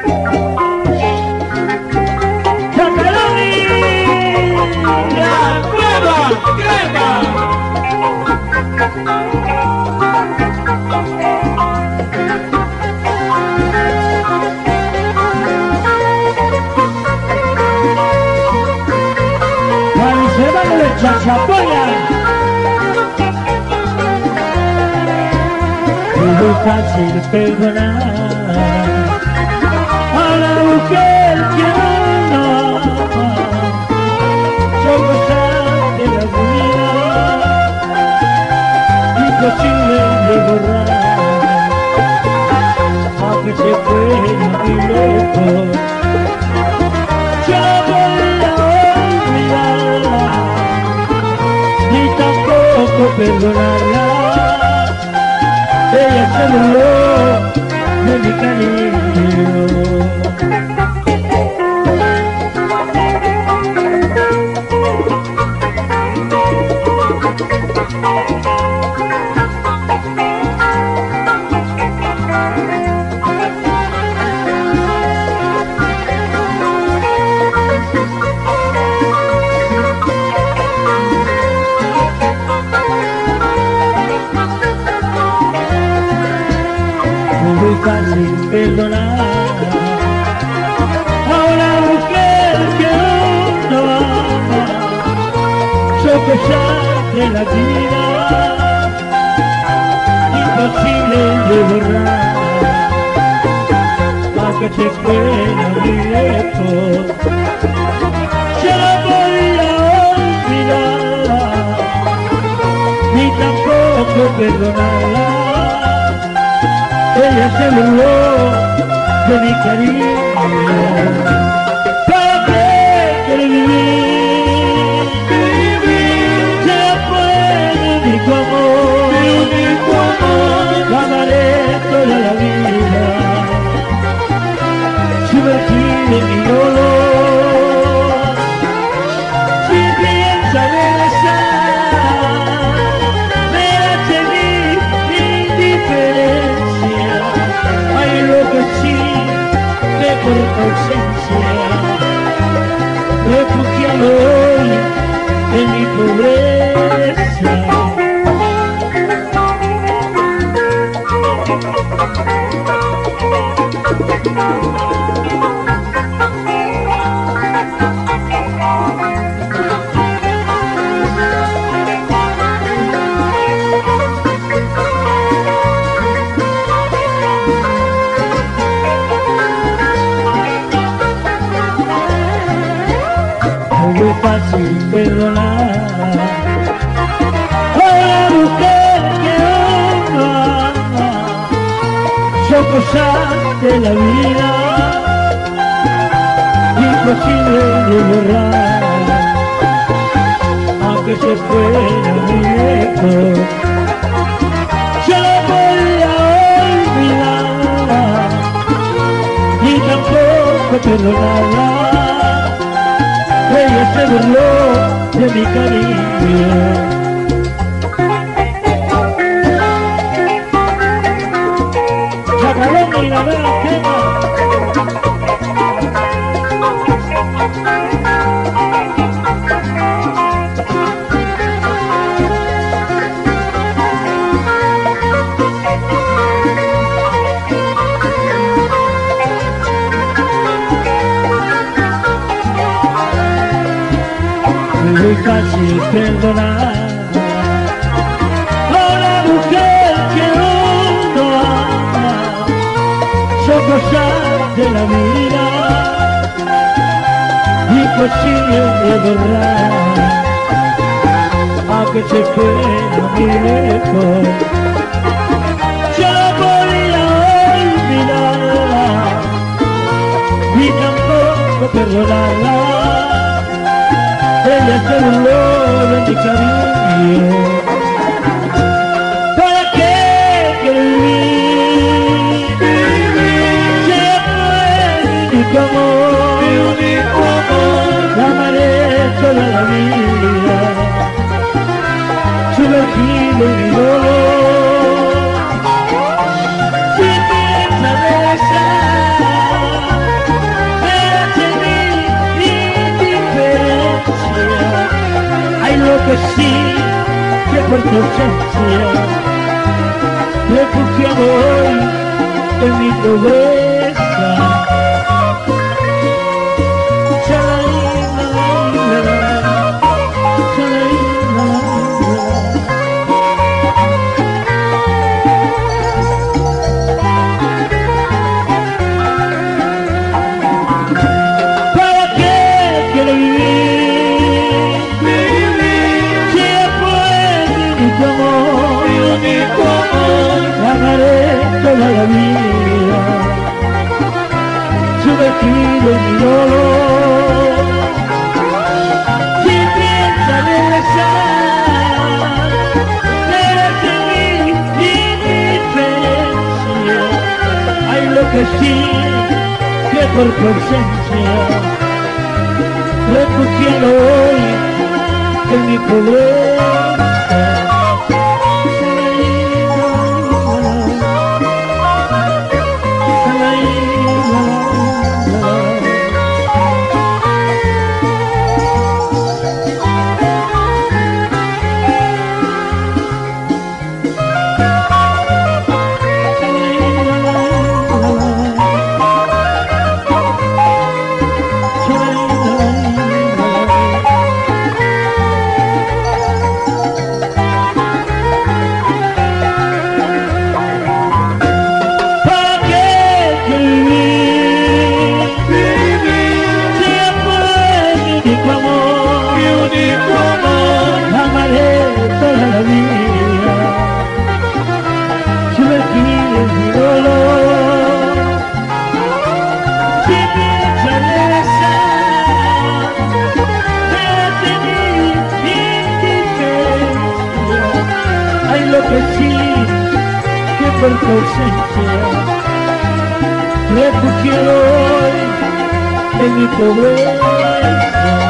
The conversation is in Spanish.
Chachapoya, es muy fácil perdonar a la mujer que no ama. Son cosas de la vida imposible de borrar, aunque se fuera muy lejos. Yo no podía olvidarla ni tampoco perdonarla. Ella se burló de mi cariño. Muy fácil perdonar a una mujer que no ama. Son cosas de la vida imposible de borrar, aunque se fuera muy lejos. Yo no podía olvidarla ni tampoco perdonarla. Ella se burló de mi cariño. ¿Para qué quiere vivir? Ya puede mi amor, la amaré toda la vida, sumergida en mi dolor. Si piensa regresar, me hace mi indiferencia. Hay lo que sí me corta ausencia, refugiado hoy en mi pobreza. Muy fácil perdonar a la mujer que no ama. Son cosas de la vida imposible de borrar, aunque se fuera muy lejos. Yo no podía olvidarla ni tampoco perdonarla. Ella se burló de mi cariño. Chacarón y la vela quema. Muy fácil perdonar a una mujer que no ama. Son cosas de la vida imposible de borrar, aunque se fuera muy lejos. Yo no podía olvidarla ni tampoco perdonarla. Ella se burló de mi cariño. ¿Para qué quiere vivir? Se fue mi amor, la amaré toda la vida, sumergido en mi dolor. Si piensa regresar, tu ausencia, refugiado hoy en mi pobreza. ¿Para qué quiero vivir? Si después de tu amor, mi único amor, amaré toda la vida, sumergido en mi dolor. Si piensas regresar, déjate mi indiferencia. Hay lo que sí, que por tu ausencia, refugiado hoy en mi pobreza. Lo que sí, que por tu ausencia, refugiado hoy en mi pobreza.